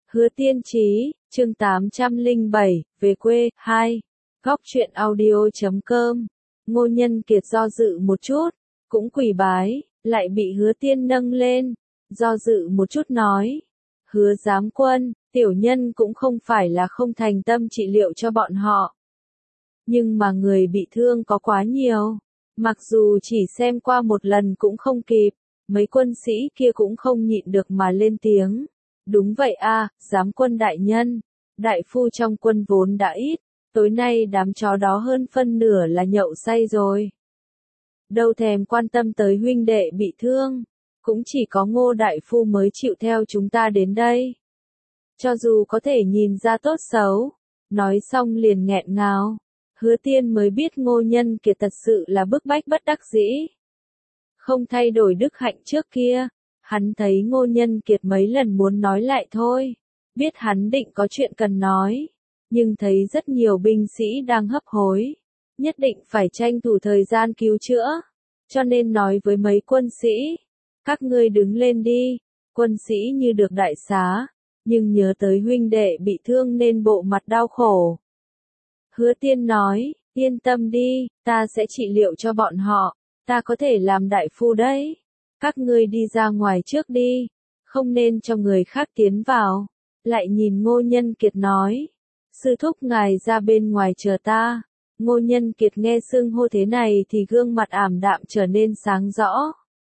Hứa Tiên Chí, chương 807, về quê, 2. Góc truyện audio.com. Ngô Nhân Kiệt do dự một chút, cũng quỳ bái, lại bị Hứa Tiên nâng lên, do dự một chút nói. Hứa giám quân, tiểu nhân cũng không phải là không thành tâm trị liệu cho bọn họ. Nhưng mà người bị thương có quá nhiều, mặc dù chỉ xem qua một lần cũng không kịp, mấy quân sĩ kia cũng không nhịn được mà lên tiếng. Đúng vậy a, giám quân đại nhân, đại phu trong quân vốn đã ít, tối nay đám chó đó hơn phân nửa là nhậu say rồi. Đâu thèm quan tâm tới huynh đệ bị thương, cũng chỉ có Ngô đại phu mới chịu theo chúng ta đến đây. Cho dù có thể nhìn ra tốt xấu, nói xong liền nghẹn ngào, Hứa Tiên mới biết Ngô Nhân Kiệt thật sự là bức bách bất đắc dĩ. Không thay đổi đức hạnh trước kia. Hắn thấy Ngô Nhân Kiệt mấy lần muốn nói lại thôi, biết hắn định có chuyện cần nói, nhưng thấy rất nhiều binh sĩ đang hấp hối, nhất định phải tranh thủ thời gian cứu chữa, cho nên nói với mấy quân sĩ, các ngươi đứng lên đi. Quân sĩ như được đại xá, nhưng nhớ tới huynh đệ bị thương nên bộ mặt đau khổ. Hứa Tiên nói, yên tâm đi, ta sẽ trị liệu cho bọn họ, ta có thể làm đại phu đấy. Các ngươi đi ra ngoài trước đi, không nên cho người khác tiến vào. Lại nhìn Ngô Nhân Kiệt nói, sư thúc ngài ra bên ngoài chờ ta. Ngô Nhân Kiệt nghe xưng hô thế này thì gương mặt ảm đạm trở nên sáng rõ.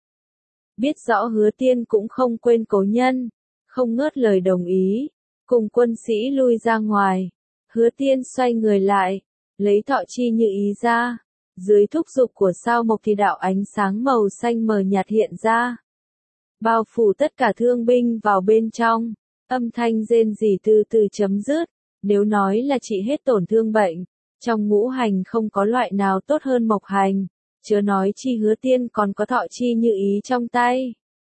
Biết rõ Hứa Tiên cũng không quên cố nhân, không ngớt lời đồng ý, cùng quân sĩ lui ra ngoài. Hứa Tiên xoay người lại, lấy thọ chi như ý ra. Dưới thúc giục của sao mộc thì đạo ánh sáng màu xanh mờ nhạt hiện ra, bao phủ tất cả thương binh vào bên trong, âm thanh rên rỉ từ từ chấm dứt. Nếu nói là trị hết tổn thương bệnh, trong ngũ hành không có loại nào tốt hơn mộc hành, chớ nói chi Hứa Tiên còn có thọ chi như ý trong tay.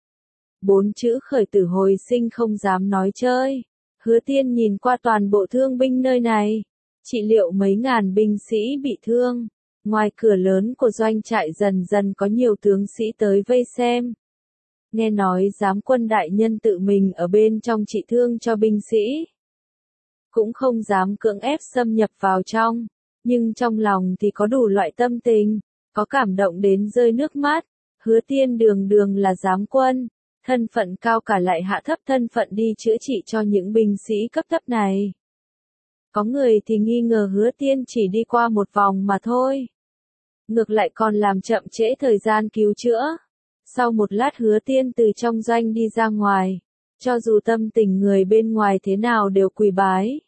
4 chữ khởi tử hồi sinh không dám nói chơi. Hứa Tiên nhìn qua toàn bộ thương binh nơi này, trị liệu mấy ngàn binh sĩ bị thương. Ngoài cửa lớn của doanh trại dần dần có nhiều tướng sĩ tới vây xem. Nghe nói giám quân đại nhân tự mình ở bên trong trị thương cho binh sĩ. Cũng không dám cưỡng ép xâm nhập vào trong, nhưng trong lòng thì có đủ loại tâm tình, có cảm động đến rơi nước mắt. Hứa Tiên đường đường là giám quân, thân phận cao cả lại hạ thấp thân phận đi chữa trị cho những binh sĩ cấp thấp này. Có người thì nghi ngờ Hứa Tiên chỉ đi qua một vòng mà thôi. Ngược lại còn làm chậm trễ thời gian cứu chữa. Sau một lát Hứa Tiên từ trong doanh đi ra ngoài, cho dù tâm tình người bên ngoài thế nào đều quỳ bái.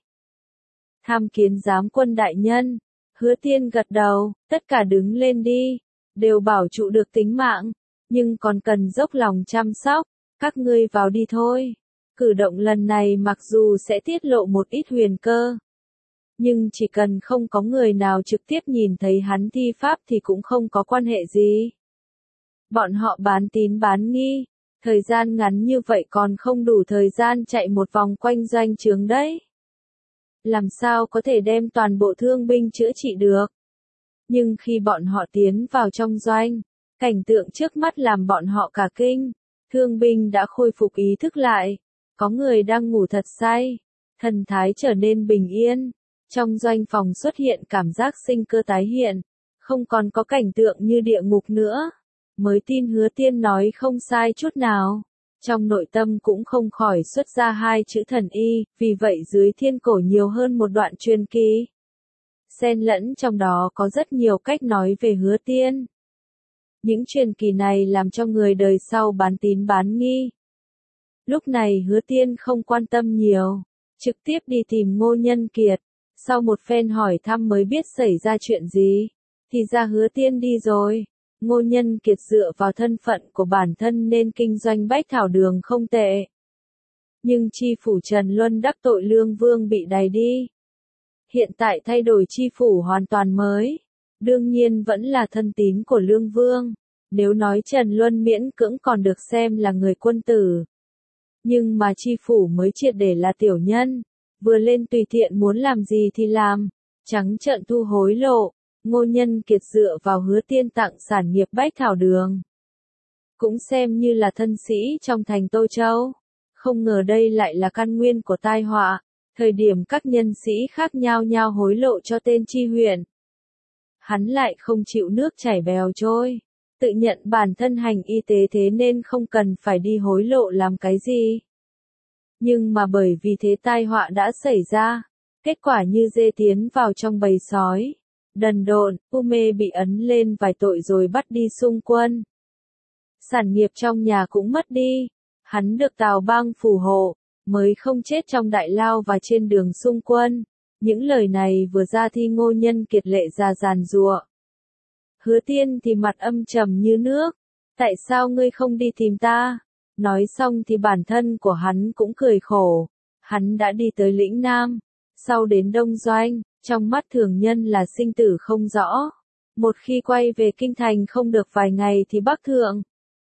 Tham kiến giám quân đại nhân. Hứa Tiên gật đầu, tất cả đứng lên đi, đều bảo trụ được tính mạng, nhưng còn cần dốc lòng chăm sóc, các ngươi vào đi thôi. Cử động lần này mặc dù sẽ tiết lộ một ít huyền cơ, nhưng chỉ cần không có người nào trực tiếp nhìn thấy hắn thi pháp thì cũng không có quan hệ gì. Bọn họ bán tín bán nghi, thời gian ngắn như vậy còn không đủ thời gian chạy một vòng quanh doanh trướng đấy. Làm sao có thể đem toàn bộ thương binh chữa trị được? Nhưng khi bọn họ tiến vào trong doanh, cảnh tượng trước mắt làm bọn họ cả kinh. Thương binh đã khôi phục ý thức lại, có người đang ngủ thật say, thần thái trở nên bình yên. Trong doanh phòng xuất hiện cảm giác sinh cơ tái hiện, không còn có cảnh tượng như địa ngục nữa. Mới tin Hứa Tiên nói không sai chút nào. Trong nội tâm cũng không khỏi xuất ra 2 chữ thần y, vì vậy dưới thiên cổ nhiều hơn một đoạn truyền kỳ. Xen lẫn trong đó có rất nhiều cách nói về Hứa Tiên. Những truyền kỳ này làm cho người đời sau bán tín bán nghi. Lúc này Hứa Tiên không quan tâm nhiều, trực tiếp đi tìm Ngô Nhân Kiệt. Sau một phen hỏi thăm mới biết xảy ra chuyện gì, thì ra Hứa Tiên đi rồi. Ngô Nhân Kiệt dựa vào thân phận của bản thân nên kinh doanh bách thảo đường không tệ. Nhưng chi phủ Trần Luân đắc tội Lương Vương bị đày đi. Hiện tại thay đổi chi phủ hoàn toàn mới. Đương nhiên vẫn là thân tín của Lương Vương. Nếu nói Trần Luân miễn cưỡng còn được xem là người quân tử. Nhưng mà chi phủ mới triệt để là tiểu nhân. Vừa lên tùy tiện muốn làm gì thì làm, trắng trợn thu hối lộ. Ngô Nhân Kiệt dựa vào Hứa Tiên tặng sản nghiệp bách thảo đường, cũng xem như là thân sĩ trong thành Tô Châu. không ngờ đây lại là căn nguyên của tai họa. Thời điểm các nhân sĩ khác nhao nhao hối lộ cho tên Chi huyện, hắn lại không chịu nước chảy bèo trôi, tự nhận bản thân hành y tế thế nên không cần phải đi hối lộ làm cái gì. Nhưng mà bởi vì thế tai họa đã xảy ra, kết quả như dê tiến vào trong bầy sói. Đần độn, U Mê bị ấn lên vài tội rồi bắt đi xung quân. Sản nghiệp trong nhà cũng mất đi, hắn được Tào Bang phù hộ, mới không chết trong đại lao và trên đường xung quân. Những lời này vừa ra thì Ngô Nhân Kiệt lệ ra giàn giụa. Hứa Tiên thì mặt âm trầm như nước, tại sao ngươi không đi tìm ta? Nói xong thì bản thân của hắn cũng cười khổ, hắn đã đi tới lĩnh Nam, sau đến Đông Doanh, trong mắt thường nhân là sinh tử không rõ. Một khi quay về kinh thành không được vài ngày thì Bắc Thượng.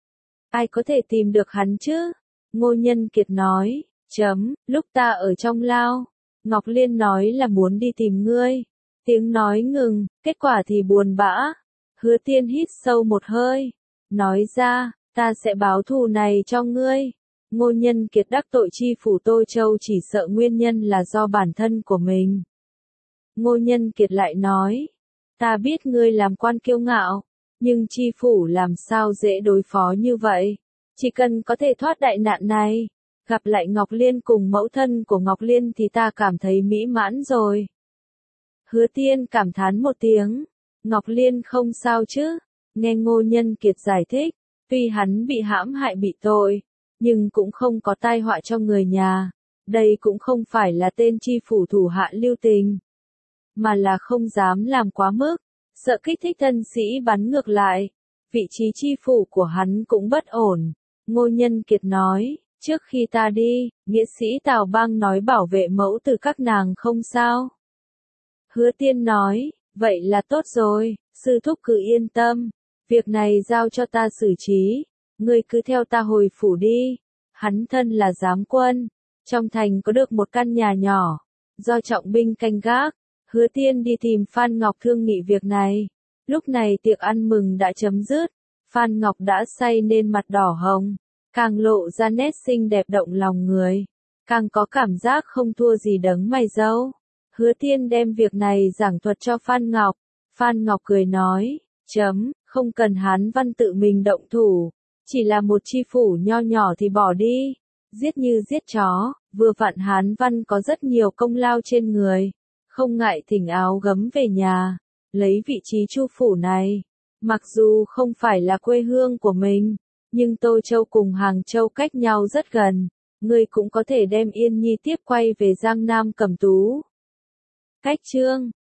Ai có thể tìm được hắn chứ? Ngô Nhân Kiệt nói, lúc ta ở trong lao, Ngọc Liên nói là muốn đi tìm ngươi. Tiếng nói ngừng, kết quả thì buồn bã. Hứa Tiên hít sâu một hơi, nói ra, ta sẽ báo thù này cho ngươi. Ngô Nhân Kiệt đắc tội chi phủ Tô Châu chỉ sợ nguyên nhân là do bản thân của mình. Ngô Nhân Kiệt lại nói, ta biết ngươi làm quan kiêu ngạo, nhưng chi phủ làm sao dễ đối phó như vậy. Chỉ cần có thể thoát đại nạn này, gặp lại Ngọc Liên cùng mẫu thân của Ngọc Liên thì ta cảm thấy mỹ mãn rồi. Hứa Tiên cảm thán một tiếng, Ngọc Liên không sao chứ? Nghe Ngô Nhân Kiệt giải thích, tuy hắn bị hãm hại bị tội, nhưng cũng không có tai họa cho người nhà. Đây cũng không phải là tên chi phủ thủ hạ lưu tình, mà là không dám làm quá mức, sợ kích thích thân sĩ bắn ngược lại. Vị trí chi phủ của hắn cũng bất ổn. Ngô Nhân Kiệt nói, trước khi ta đi, nghĩa sĩ Tào Bang nói bảo vệ mẫu từ các nàng không sao. Hứa Tiên nói, vậy là tốt rồi, sư thúc cứ yên tâm, việc này giao cho ta xử trí, ngươi cứ theo ta hồi phủ đi. Hắn thân là giám quân, trong thành có được một căn nhà nhỏ, do trọng binh canh gác. Hứa Tiên đi tìm Phan Ngọc thương nghị việc này. Lúc này tiệc ăn mừng đã chấm dứt, Phan Ngọc đã say nên mặt đỏ hồng, càng lộ ra nét xinh đẹp động lòng người, càng có cảm giác không thua gì đấng mày râu. Hứa Tiên đem việc này giảng thuật cho Phan Ngọc. Phan Ngọc cười nói, không cần Hán Văn tự mình động thủ, chỉ là một chi phủ nho nhỏ thì bỏ đi, giết như giết chó, vừa vặn Hán Văn có rất nhiều công lao trên người, không ngại thỉnh áo gấm về nhà, lấy vị trí chu phủ này. Mặc dù không phải là quê hương của mình, nhưng Tô Châu cùng Hàng Châu cách nhau rất gần, ngươi cũng có thể đem Yên Nhi tiếp quay về Giang Nam cầm tú. Cách chương